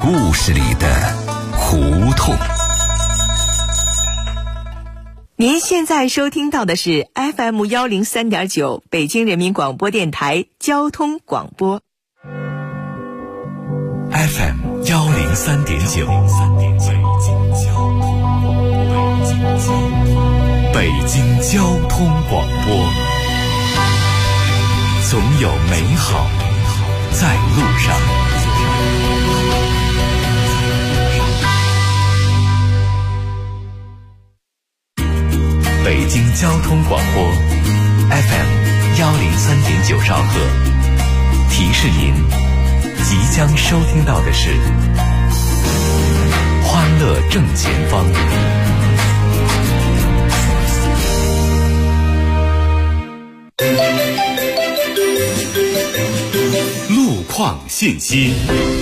故事里的胡同。 您现在收听到的是 FM103.9 北京人民广播电台交通广播。 FM103.9 北京交通广播，总有美好在路上。北京交通广播 FM103.9 兆赫，提示您即将收听到的是欢乐正前方。路况信息。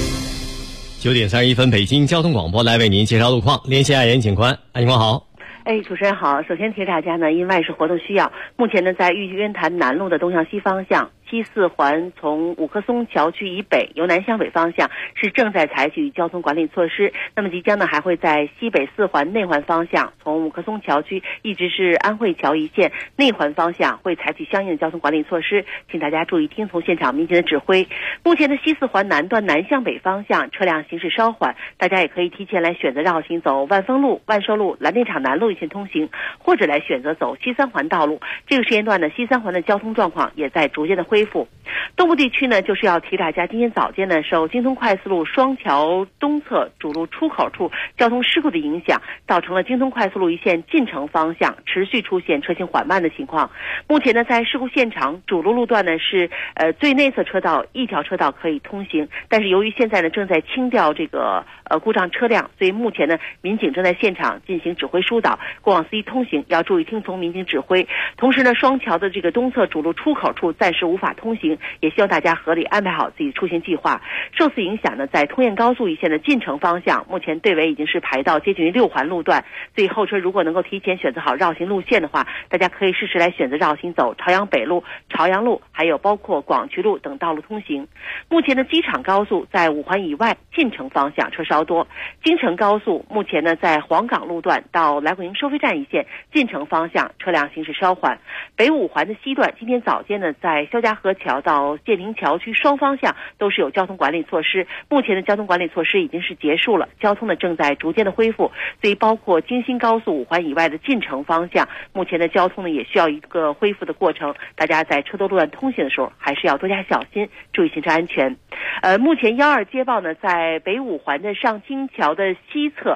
9点31分，北京交通广播来为您介绍路况。连线爱严警官，警官好。 主持人好。首先提大家呢，因外事活动需要，目前呢在豫剧渊潭南路的东向西方向，西四环从五棵松桥区以北由南向北方向是正在采取交通管理措施。那么即将呢还会在西北四环内环方向，从五棵松桥区一直是安慧桥一线内环方向会采取相应的交通管理措施，请大家注意听从现场民警的指挥。目前的西四环南段南向北方向车辆行驶稍缓，大家也可以提前来选择绕行走万丰路、万寿路、蓝电厂南路一线通行，或者来选择走西三环道路。这个时间段呢，西三环的交通状况也在逐渐的恢复。东部地区呢，就是要提大家，今天早间呢，受京通快速路双桥东侧主路出口处交通事故的影响，造成了京通快速路一线进城方向持续出现车行缓慢的情况。目前呢，在事故现场主路路段呢是最内侧车道一条车道可以通行，但是由于现在呢正在清掉这个故障车辆，所以目前呢民警正在现场进行指挥疏导，过往司机通行要注意听从民警指挥。同时呢，双桥的这个东侧主路出口处暂时无法通行，也希望大家合理安排好自己出行计划。受此影响呢，在通燕高速一线的进城方向，目前队尾已经是排到接近于6环路段，所以后车如果能够提前选择好绕行路线的话，大家可以适时来选择绕行走朝阳北路、朝阳路，还有包括广渠路等道路通行。目前的机场高速在5环以外进城方向车稍多，京承高速目前呢在黄岗路段到来广营收费站一线进城方向车辆行驶稍缓。北5环的西段今天早间呢，在肖家河桥到建宁桥区双方向都是有交通管理措施，目前的交通管理措施已经是结束了，交通呢正在逐渐的恢复，所以包括京新高速5环以外的进城方向，目前的交通呢也需要一个恢复的过程，大家在车多路段通行的时候还是要多加小心，注意行车安全。目前12接报呢，在北5环的上清桥的西侧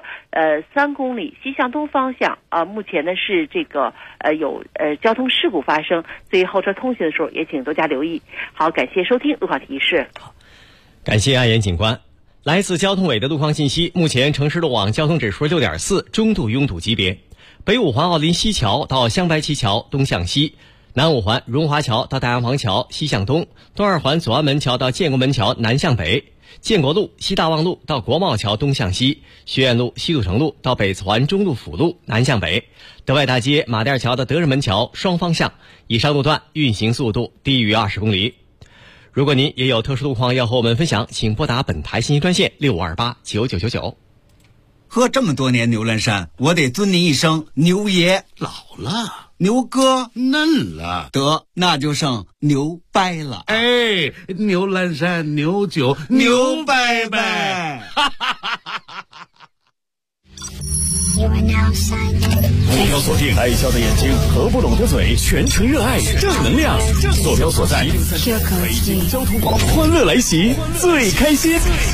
3公里西向东方向目前呢是这个有交通事故发生，所以后车通行的时候也请多加留意。好，感谢收听路况提示。 感谢爱严警官。来自交通委的路况信息，目前城市路网交通指数 6.4， 中度拥堵级别。北5环奥林西桥到香白旗桥东向西，南5环荣华桥到大洋坊桥西向东，东2环左安门桥到建国门桥南向北，建国路西大望路到国贸桥东向西，学院路西路城路到北四环中路辅路南向北，德外大街马甸桥到德人门桥双方向，以上路段运行速度低于20公里。如果您也有特殊路况要和我们分享，请拨打本台信息专线65289999。 喝这么多年牛栏山，我得尊您一声牛爷。 老了， 牛哥嫩了， 得那就剩牛掰了。 哎，牛栏山牛酒牛掰掰。 坐标锁定爱笑的眼睛，合不拢的嘴，全程热爱正能量。坐标所在北京交通广播，欢乐来袭，最开心。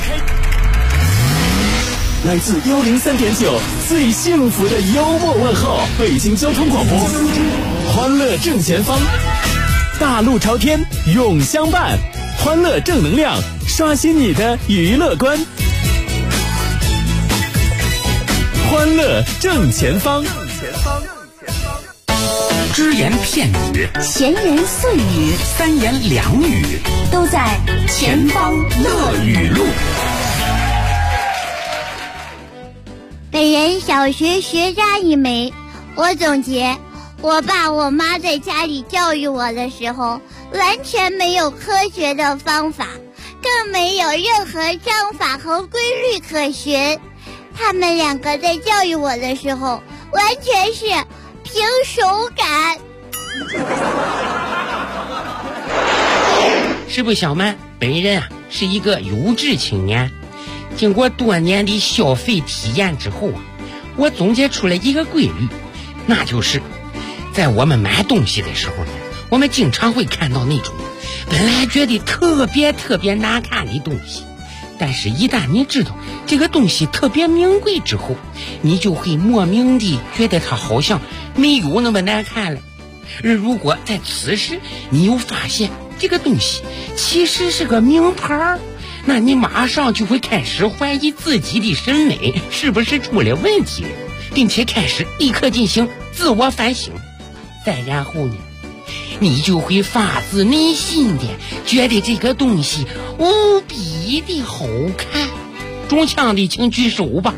来自103.9最幸福的幽默问候，北京交通广播，欢乐正前方，大路朝天永相伴，欢乐正能量，刷新你的娱乐观。欢乐正前方，只言片语， 闲言碎语， 三言两语， 都在前方乐语录。 本人小学学渣一枚，我总结，我爸我妈在家里教育我的时候，完全没有科学的方法， 更没有任何章法和规律可循。他们两个在教育我的时候，完全是凭手感。 师傅小曼本人是一个优质青年，经过多年的消费体验之后我总结出了一个规律，那就是在我们买东西的时候呢，我们经常会看到那种本来觉得特别难看的东西，但是一旦你知道这个东西特别名贵之后，你就会莫名的觉得它好像没有那么难看了。而如果在此时你又发现这个东西其实是个名牌，那你马上就会开始怀疑自己的审美是不是出了问题，并且开始立刻进行自我反省。再然后呢，你就会发自内心的觉得这个东西无比的好看。中枪的请举手吧。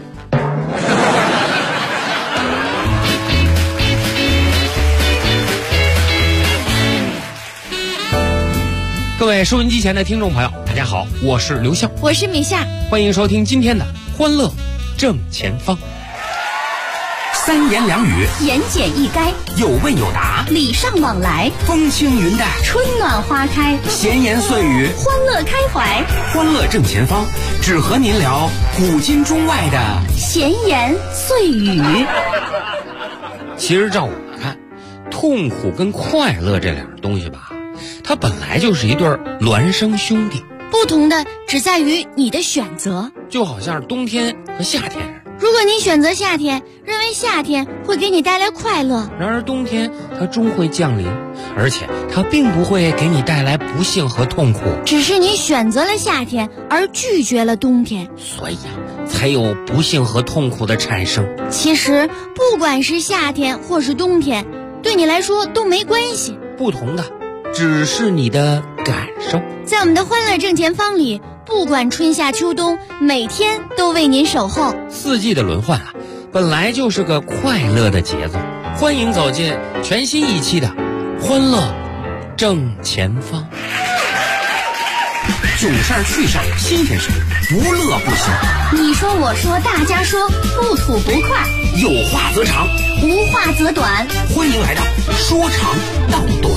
各位收音机前的听众朋友，大家好，我是刘笑， 我是米夏， 欢迎收听今天的欢乐正前方。 三言两语， 言简意赅， 有问有答， 礼尚往来， 风轻云淡， 春暖花开， 闲言碎语， 欢乐开怀。 欢乐正前方，只和您聊古今中外的闲言碎语。 其实照我看，痛苦跟快乐这两样东西吧，它本来就是一对孪生兄弟， 不同的只在于你的选择， 就好像是冬天和夏天似的。 如果你选择夏天，认为夏天会给你带来快乐， 然而冬天它终会降临，而且它并不会给你带来不幸和痛苦， 只是你选择了夏天而拒绝了冬天， 所以才有不幸和痛苦的产生。 其实不管是夏天或是冬天，对你来说都没关系， 不同的只是你的感受。 在我们的欢乐正前方里，不管春夏秋冬，每天都为您守候。 四季的轮换本来就是个快乐的节奏。欢迎走进全新一期的欢乐正前方。 囧事儿趣事儿新鲜事儿，不乐不行。 你说我说大家说，不吐不快， 有话则长， 无话则短。 欢迎来到说长道短。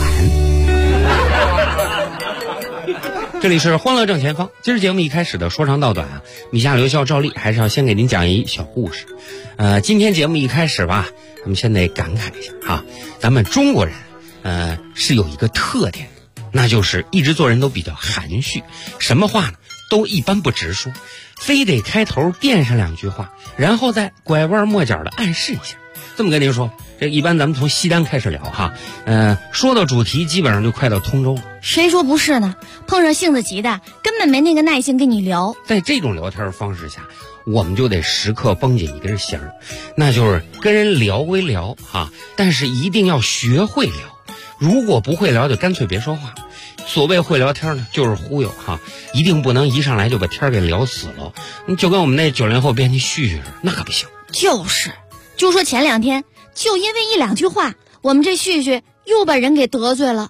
这里是欢乐正前方。今儿节目一开始的说长道短米夏刘笑赵丽还是要先给您讲一小故事。今天节目一开始吧，咱们先得感慨一下咱们中国人是有一个特点，那就是一直做人都比较含蓄，什么话呢都一般不直说，非得开头垫上两句话，然后再拐弯抹角的暗示一下。这么跟您说，这一般咱们从西单开始聊说到主题基本上就快到通州了。 谁说不是呢？碰上性子急的根本没那个耐心跟你聊。 在这种聊天方式下，我们就得时刻绷紧一根弦儿，那就是跟人聊归聊但是一定要学会聊。如果不会聊就干脆别说话。所谓会聊天呢，就是忽悠一定不能一上来就把天给聊死了。就跟我们那90后编辑絮絮似的，那可不行。 就说前2天，就因为1、2句话，我们这絮絮又把人给得罪了。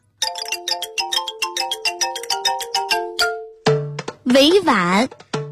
委婉。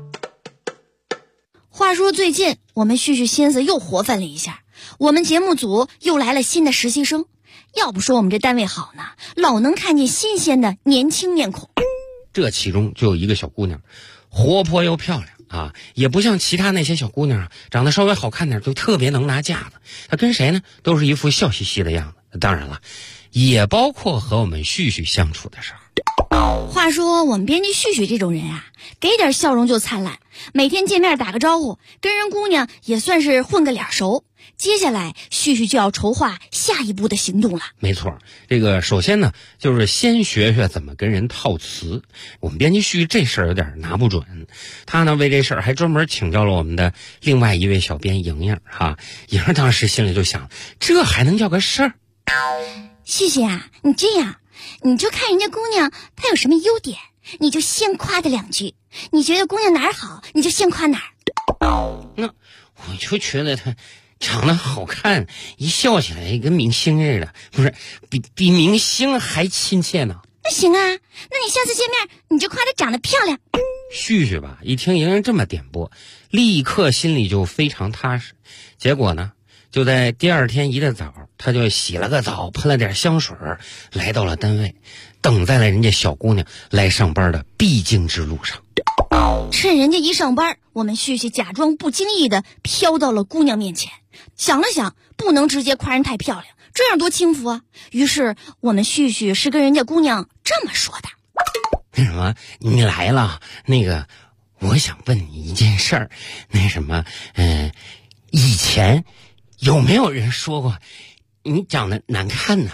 话说最近我们絮絮心思又活泛了一下，我们节目组又来了新的实习生。要不说我们这单位好呢，老能看见新鲜的年轻面孔。 这其中就有一个小姑娘，活泼又漂亮也不像其他那些小姑娘长得稍微好看点就特别能拿架子。她跟谁呢都是一副笑嘻嘻的样子，当然了，也包括和我们絮絮相处的时候。 话说我们编辑絮絮这种人给点笑容就灿烂，每天见面打个招呼，跟人姑娘也算是混个脸熟。接下来絮絮就要筹划下一步的行动了。 没错，这个首先呢就是先学学怎么跟人套词。我们编辑絮这事儿有点拿不准，他呢为这事儿还专门请教了我们的另外一位小编莹莹莹儿当时心里就想，这还能叫个事儿？ 絮絮你这样，你就看人家姑娘她有什么优点，你就先夸她2句，你觉得姑娘哪儿好你就先夸哪儿。 那我就觉得她长得好看，一笑起来跟明星似的，不是比明星还亲切呢。 那行啊，那你下次见面你就夸她长得漂亮。 旭旭吧，一听莹莹这么点拨，立刻心里就非常踏实。结果呢，就在第二天一大早，他就洗了个澡，喷了点香水，来到了单位，等在了人家小姑娘来上班的必经之路上。 趁人家一上班，我们旭旭假装不经意的飘到了姑娘面前，想了想，不能直接夸人太漂亮，这样多轻浮啊。于是我们旭旭是跟人家姑娘这么说的： 那什么，你来了，那个我想问你一件事儿，那什么以前有没有人说过你长得难看呢？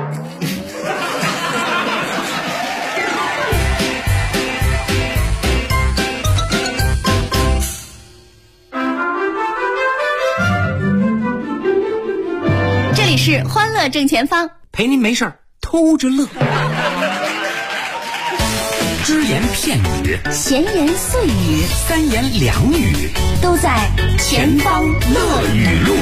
这里是欢乐正前方， 陪您没事儿偷着乐。只言片语， 闲言碎语， 三言两语， 都在前方乐语录。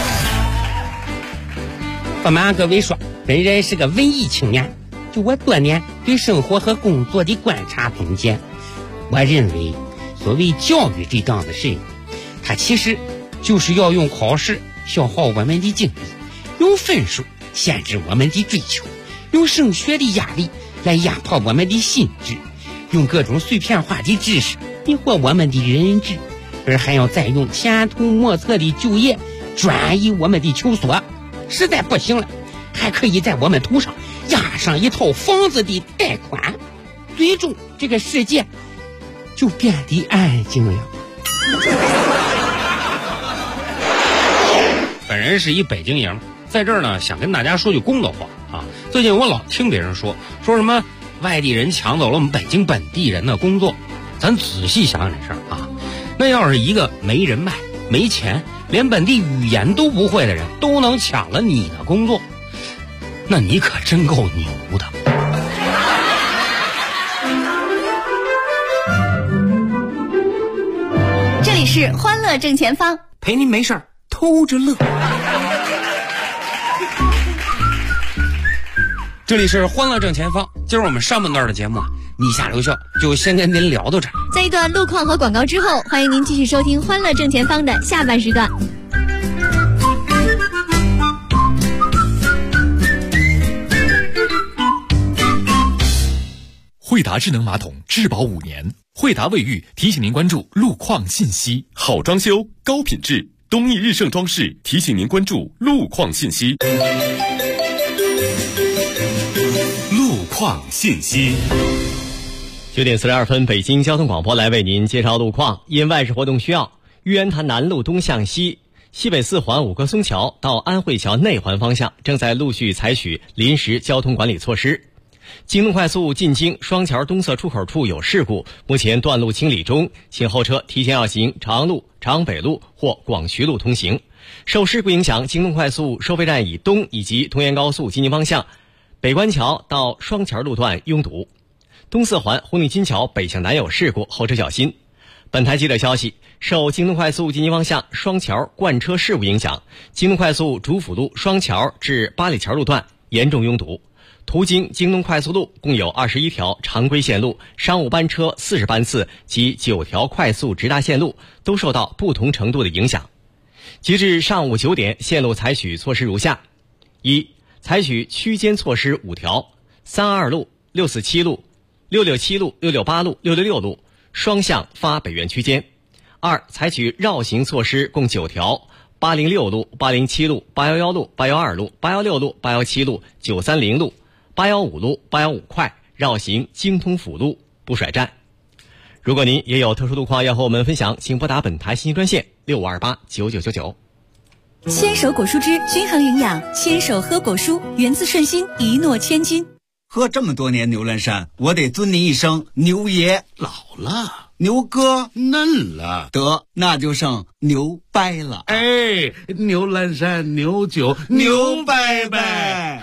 爸妈各位说，本人是个文艺青年，就我多年对生活和工作的观察总结，我认为所谓教育这档子事，它其实就是要用考试消耗我们的精力，用分数限制我们的追求，用升学的压力来压迫我们的心智，用各种碎片化的知识迷惑我们的人质，而还要再用前途莫测的就业转移我们的求索，实在不行了，还可以在我们头上压上一套房子的贷款，最终这个世界就变得安静了。本人是一北京爷们，在这儿呢想跟大家说句公道话啊。最近我老听别人说什么外地人抢走了我们北京本地人的工作，咱仔细想想这事儿啊，那要是一个没人脉、没钱、连本地语言都不会的人都能抢了你的工作，那你可真够牛的。 这里是欢乐正前方， 陪您没事儿偷着乐。 这里是欢乐正前方，今儿我们上半段的节目你下留校就先跟您聊到这儿。 在一段路况和广告之后，欢迎您继续收听欢乐正前方的下半时段。 惠达智能马桶质保5年，惠达卫浴提醒您关注路况信息。好装修高品质，东益日盛装饰提醒您关注路况信息。路况信息。 9点42分，北京交通广播来为您介绍路况。因外事活动需要，玉渊潭南路东向西、西北4环五棵松桥到安慧桥内环方向正在陆续采取临时交通管理措施。京东快速进京双桥东侧出口处有事故，目前段路清理中，请后车提前要行长安路、长安北路或广渠路通行。受事故影响，京东快速收费站以东以及东延高速进京方向北关桥到双桥路段拥堵。东4环红领巾桥北向南有事故，后车小心。本台记者消息，受京东快速进京方向双桥贯车事故影响，京东快速主辅路双桥至八里桥路段严重拥堵。途经京东快速路共有21条常规线路、商务班车40班次及9条快速直达线路都受到不同程度的影响。截至上午9点，线路采取措施如下：一、采取区间措施5条，322路、647路、667路、668路、666路双向发北苑区间。二、采取绕行措施共9条，806路、807路、811路、812路、816路、817路、930路、815路、815快绕行京通辅路不甩站。如果您也有特殊路况要和我们分享，请拨打本台信息专线65289999。 牵手果蔬汁均衡营养，牵手喝果蔬，源自顺心，一诺千金。 喝这么多年牛栏山，我得尊您一声牛爷。 老了， 牛哥嫩了， 得那就剩牛掰了。 哎，牛栏山牛酒牛掰掰。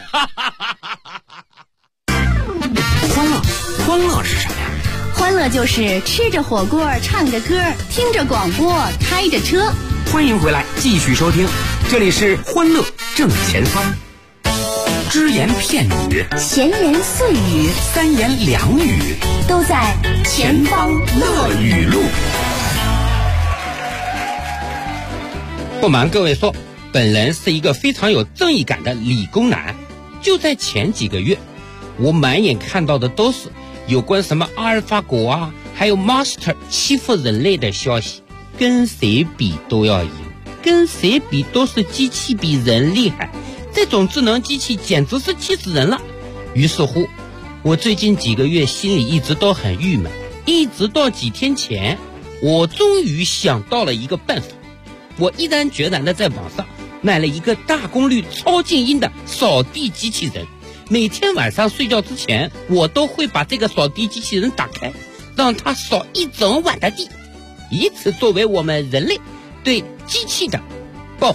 欢乐是什么呀？ 欢乐就是吃着火锅，唱着歌，听着广播，开着车。 欢迎回来，继续收听，这里是欢乐正前方。 只言片语、 闲言碎语、 三言两语， 都在前方乐语录。 不瞒各位说，本人是一个非常有正义感的理工男。就在前几个月，我满眼看到的都是有关什么阿尔法狗啊，还有 Master 欺负人类的消息，跟谁比都要赢，跟谁比都是机器比人厉害，这种智能机器简直是气死人了。于是乎，我最近几个月心里一直都很郁闷，一直到几天前，我终于想到了一个办法。我毅然决然的在网上买了一个大功率超静音的扫地机器人，每天晚上睡觉之前，我都会把这个扫地机器人打开，让它扫一整晚的地，以此作为我们人类对机器的报复。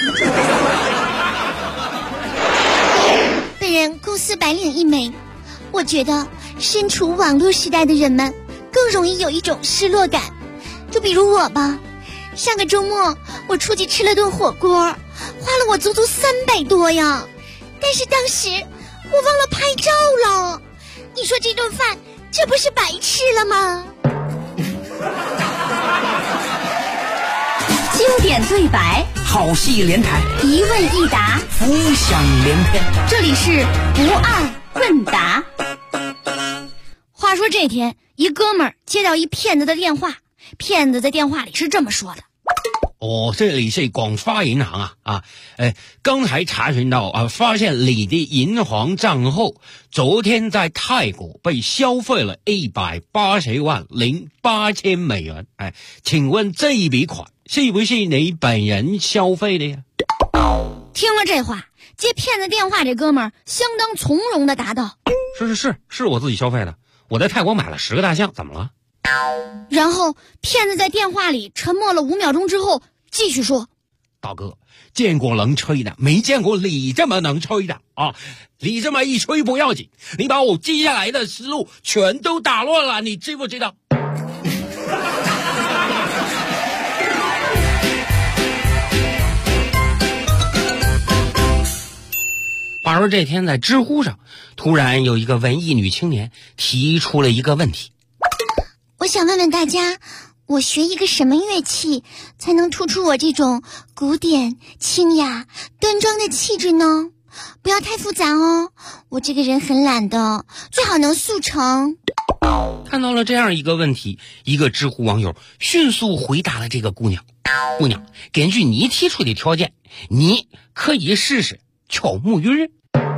本人公司白领一枚，我觉得身处网络时代的人们更容易有一种失落感。就比如我吧，上个周末我出去吃了顿火锅，花了我足足300多呀，但是当时我忘了拍照了。你说这顿饭这不是白吃了吗？ 经典对白， 好戏连台， 一问一答， 浮想联翩。 这里是不二问答。 话说这天，一哥们儿接到一骗子的电话，骗子在电话里是这么说的： 这里是广发银行刚才查询到发现你的银行账户昨天在泰国被消费了180万零8000美元，请问这一笔款是不是你本人消费的呀？ 听了这话，接骗子电话这哥们儿相当从容地答道： 是我自己消费的，我在泰国买了10个大象，怎么了？ 然后骗子在电话里沉默了5秒钟之后继续说： 大哥，见过能吹的，没见过你这么能吹的啊！你这么一吹不要紧，你把我接下来的思路全都打乱了，你知不知道？话说这天在知乎上，突然有一个文艺女青年提出了一个问题： 我想问问大家，我学一个什么乐器才能突出我这种古典、清雅、端庄的气质呢？不要太复杂哦，我这个人很懒的，最好能速成。 看到了这样一个问题，一个知乎网友迅速回答了这个姑娘：根据你提出的条件，你可以试试敲木鱼。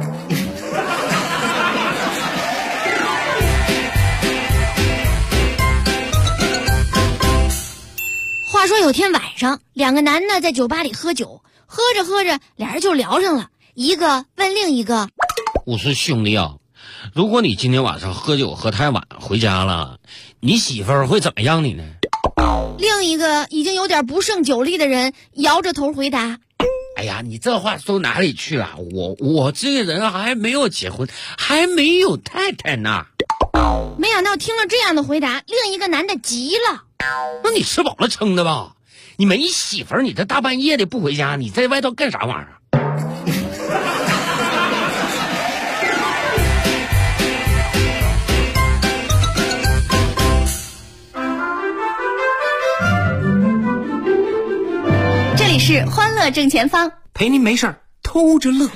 话说有天晚上，两个男的在酒吧里喝酒，喝着喝着俩人就聊上了，一个问另一个： 我说兄弟啊，如果你今天晚上喝酒喝太晚回家了，你媳妇儿会怎么样你呢？ 另一个已经有点不胜酒力的人摇着头回答： 哎呀，你这话说哪里去了？我这个人还没有结婚，还没有太太呢。 没想到听了这样的回答，另一个男的急了： 那你吃饱了撑的吧？你没媳妇儿，你这大半夜的不回家，你在外头干啥玩意儿？ 这里是欢乐正前方， 陪您没事儿偷着乐。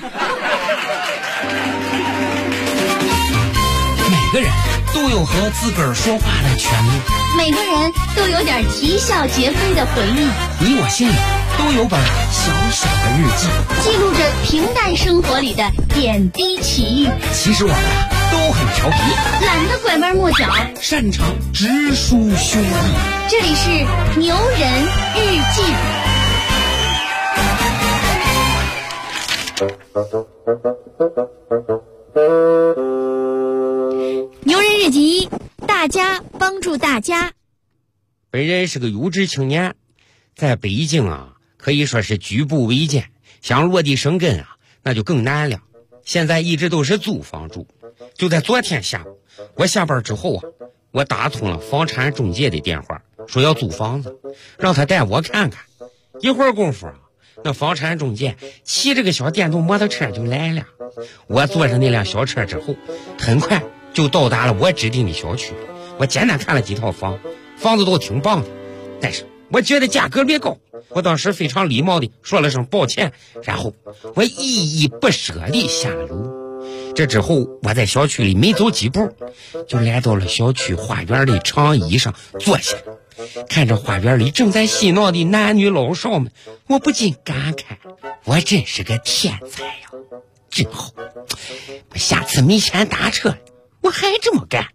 每个人都有和自个儿说话的权利， 每个人都有点啼笑皆非的回忆， 你我心里都有本小小的日记， 记录着平淡生活里的点滴奇遇。 其实我们都很调皮， 懒得拐弯抹角， 擅长直抒胸臆。 这里是牛人日记。 牛人日记，大家帮助大家。 本人是个有志青年，在北京可以说是举步维艰，想落地生根那就更难了。现在一直都是租房住。就在昨天下午，我下班之后我打通了房产中介的电话，说要租房子，让他带我看看。一会儿功夫那房产中介骑着个小电动摩托车就来了。我坐上那辆小车之后，很快就到达了我指定的小区。我简单看了几套房，房子都挺棒的，但是我觉得价格略高。我当时非常礼貌地说了声抱歉，然后我依依不舍地下了楼。这之后我在小区里没走几步，就来到了小区花园的长椅上坐下，看着花园里正在嬉闹的男女老少们，我不禁感慨，我真是个天才呀，真好，我下次没钱打车我还这么干。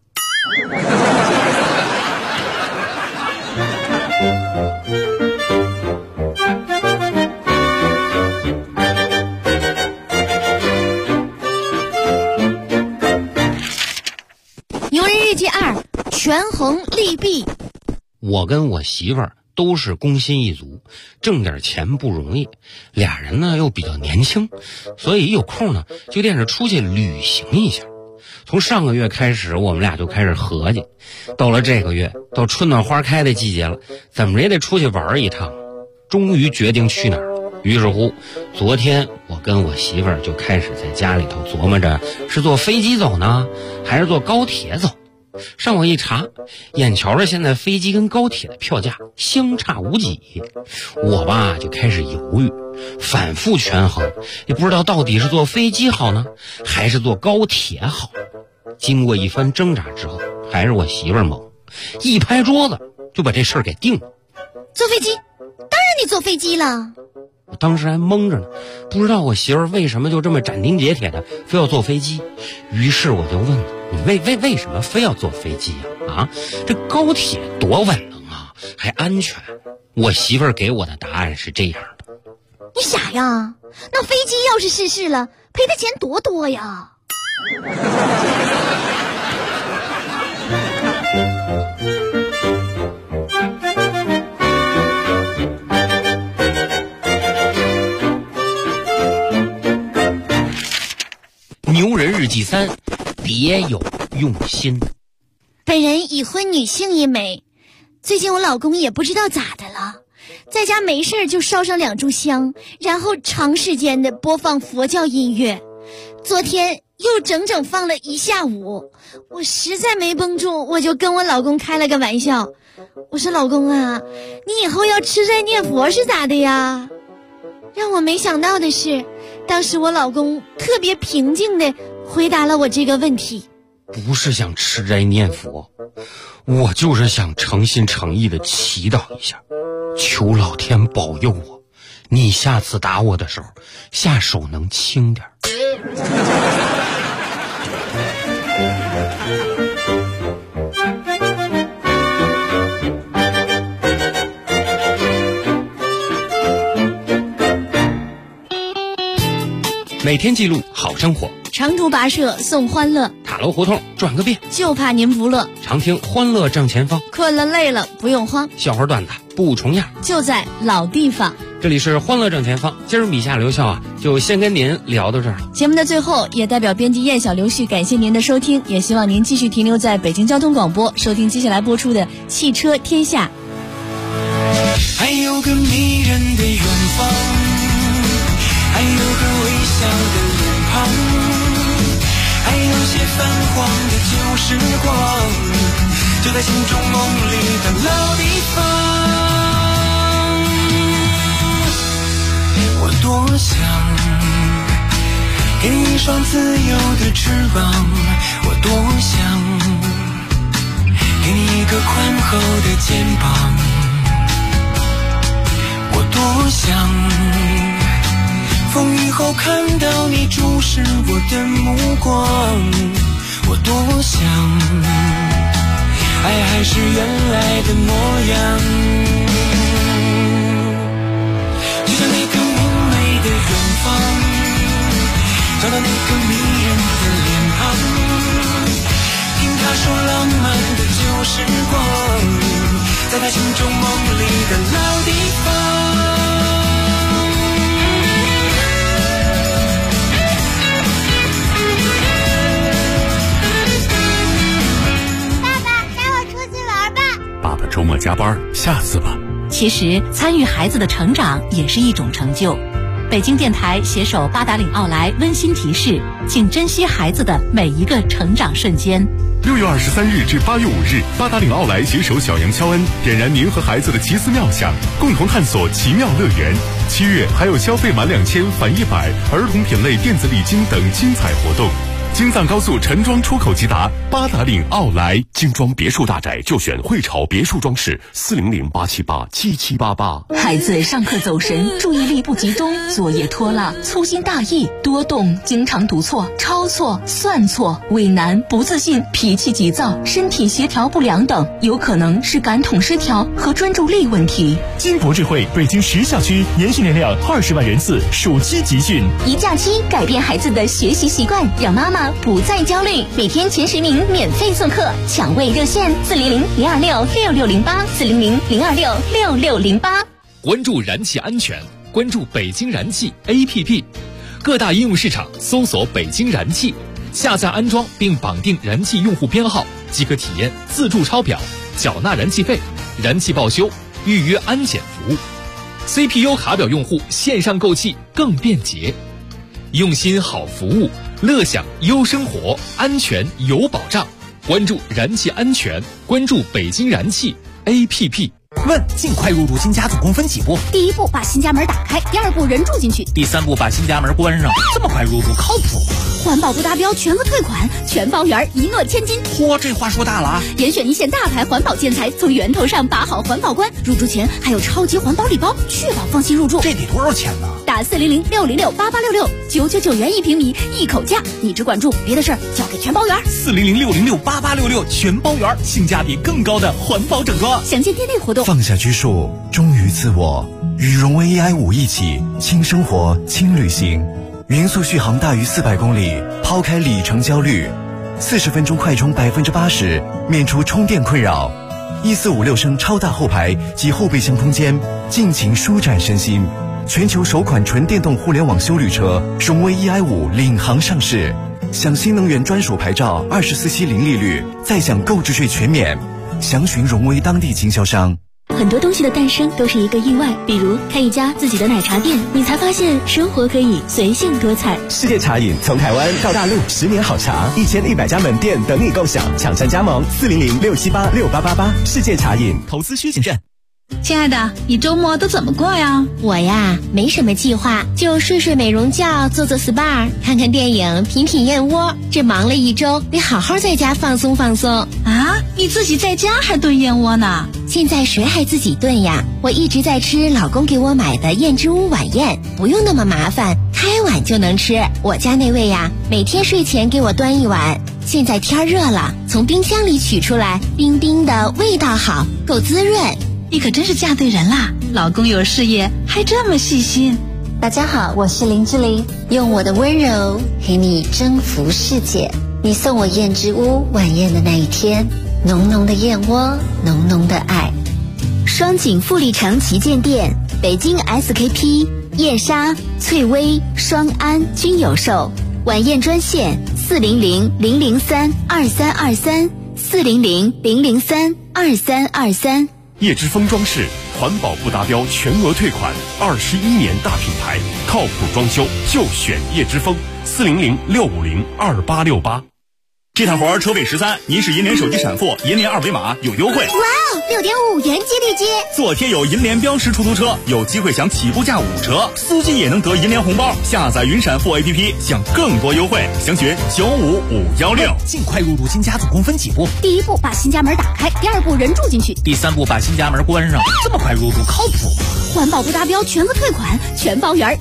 牛人日记2，权衡利弊。 我跟我媳妇儿都是工薪一族，挣点钱不容易，俩人呢又比较年轻，所以有空呢就惦着出去旅行一下。从上个月开始，我们俩就开始合计，到了这个月，到春暖花开的季节了，怎么也得出去玩一趟。终于决定去哪儿了。于是乎，昨天我跟我媳妇儿就开始在家里头琢磨着，是坐飞机走呢，还是坐高铁走。上网一查，眼瞧着现在飞机跟高铁的票价相差无几，我吧就开始犹豫，反复权衡，也不知道到底是坐飞机好呢，还是坐高铁好。经过一番挣扎之后，还是我媳妇儿猛，一拍桌子就把这事儿给定了。 坐飞机？当然你坐飞机了。 我当时还懵着呢，不知道我媳妇儿为什么就这么斩钉截铁的非要坐飞机。于是我就问她，你为什么非要坐飞机啊？这高铁多稳当啊，还安全。我媳妇儿给我的答案是这样的： 你傻呀？那飞机要是失事了，赔的钱多多呀。 牛人日记3，别有用心。 本人已婚女性一枚，最近我老公也不知道咋的了，在家没事就烧上2炷香，然后长时间的播放佛教音乐。昨天又整整放了1下午，我实在没绷住，我就跟我老公开了个玩笑，我说老公啊，你以后要吃斋念佛是咋的呀？让我没想到的是，当时我老公特别平静地回答了我这个问题。 不是想吃斋念佛，我就是想诚心诚意地祈祷一下，求老天保佑我，你下次打我的时候下手能轻点。每天记录好生活， 长途跋涉送欢乐， 塔楼胡同转个遍， 就怕您不乐。 常听欢乐正前方， 困了累了不用慌， 笑话段子不重样， 就在老地方。 这里是欢乐正前方，今儿米夏刘笑啊，就先跟您聊到这儿了。 节目的最后，也代表编辑燕小刘旭感谢您的收听，也希望您继续停留在北京交通广播，收听接下来播出的汽车天下。 还有个迷人的远方，还有个微笑的脸庞，还有些泛黄的旧时光，就在心中梦里的老地方。我多想给你一双自由的翅膀，我多想给你一个宽厚的肩膀，我多想风雨后看到你注视我的目光，我多想爱还是原来的模样，就像那个明媚的远方，找到那个迷人的脸庞，听他说浪漫的旧时光，在他心中梦里的老地方。 周末加班，下次吧。 其实参与孩子的成长也是一种成就。北京电台携手八达岭奥莱温馨提示，请珍惜孩子的每一个成长瞬间。 6月23日至8月5日，八达岭奥莱携手小杨乔恩，点燃您和孩子的奇思妙想，共同探索奇妙乐园。7月还有消费满2000返100，儿童品类电子礼金等精彩活动。京藏高速陈庄出口即达，八达岭奥莱。精装别墅大宅就选汇潮别墅装饰，400-878-7788。 孩子上课走神，注意力不集中，作业拖拉，粗心大意，多动，经常读错、抄错、算错，畏难、不自信，脾气急躁，身体协调不良等，有可能是感统失调和专注力问题。 金博智慧北京10校区年训练量20万人次，暑期集训， 一假期改变孩子的学习习惯，让妈妈不再焦虑，每天前10名免费送课，抢位热线400-026-6608，400-026-6608。 关注燃气安全，关注北京燃气 APP， 各大应用市场搜索北京燃气，下载安装并绑定燃气用户编号，即可体验自助抄表、缴纳燃气费、燃气报修、预约安检服务。CPU 卡表用户线上购气更便捷，用心好服务，乐享优生活，安全有保障。关注燃气安全，关注北京燃气 APP。 问：尽快入住新家总共分几步？ 第一步把新家门打开，第二步人住进去， 第3步把新家门关上。这么快入住靠谱吗？ 环保不达标全额退款，全包圆，一诺千金。 嚯，这话说大了啊！ 严选一线大牌环保建材，从源头上把好环保关。入住前还有超级环保礼包，确保放心入住。 这得多少钱呢？ 打400-606-8866，999元1平米，一口价。你只管住，别的事儿交给全包圆。 400-606-8866，全包圆，性价比更高的环保整装。 详见店内活动。 放下拘束，忠于自我，与荣威 EI5一起轻生活轻旅行。匀速续航大于400公里，抛开里程焦虑，40分钟快充80%，免除充电困扰。1456升超大后排及后备箱空间，尽情舒展身心。全球首款纯电动互联网休旅车荣威 EI5领航上市，享新能源专属牌照，24期零利率，再享购置税全免。详询荣威当地经销商。 很多东西的诞生都是一个意外，比如开一家自己的奶茶店，你才发现生活可以随性多彩。 世界茶饮从台湾到大陆，10年好茶，1100家门店等你共享，抢占加盟400-678-6888。世界茶饮， 投资需谨慎。 亲爱的，你周末都怎么过呀？ 我呀，没什么计划，就睡睡美容觉，做做 SPA， 看看电影，品品燕窝。这忙了一周，得好好在家放松放松。 啊，你自己在家还炖燕窝呢？ 现在谁还自己炖呀？我一直在吃老公给我买的燕之屋晚宴，不用那么麻烦，开碗就能吃。我家那位呀，每天睡前给我端一碗。现在天热了，从冰箱里取出来，冰冰的，味道好，够滋润。 你可真是嫁对人啦！老公有事业，还这么细心。 大家好，我是林志玲，用我的温柔陪你征服世界。你送我燕之屋晚宴的那一天，浓浓的燕窝，浓浓的爱。 双井富力城旗舰店，北京 SKP、燕莎、翠微、双安均有售。晚宴专线400-003-2323，400-003-2323。 叶之峰装饰，环保不达标全额退款，21年大品牌，靠谱装修就选叶之峰，400-650-2868。 这趟活车位13，您是银联手机闪付，银联二维码有优惠。 哇哦，6.5元激励金！ 坐贴有银联标识出租车，有机会享起步价5折，司机也能得银联红包。下载云闪付 APP， 享更多优惠。详询95516。 尽快入住新家总共分几步？ 第一步把新家门打开，第二步人住进去， 第3步把新家门关上。这么快入住靠谱吗？ 环保不达标全额退款，全包圆。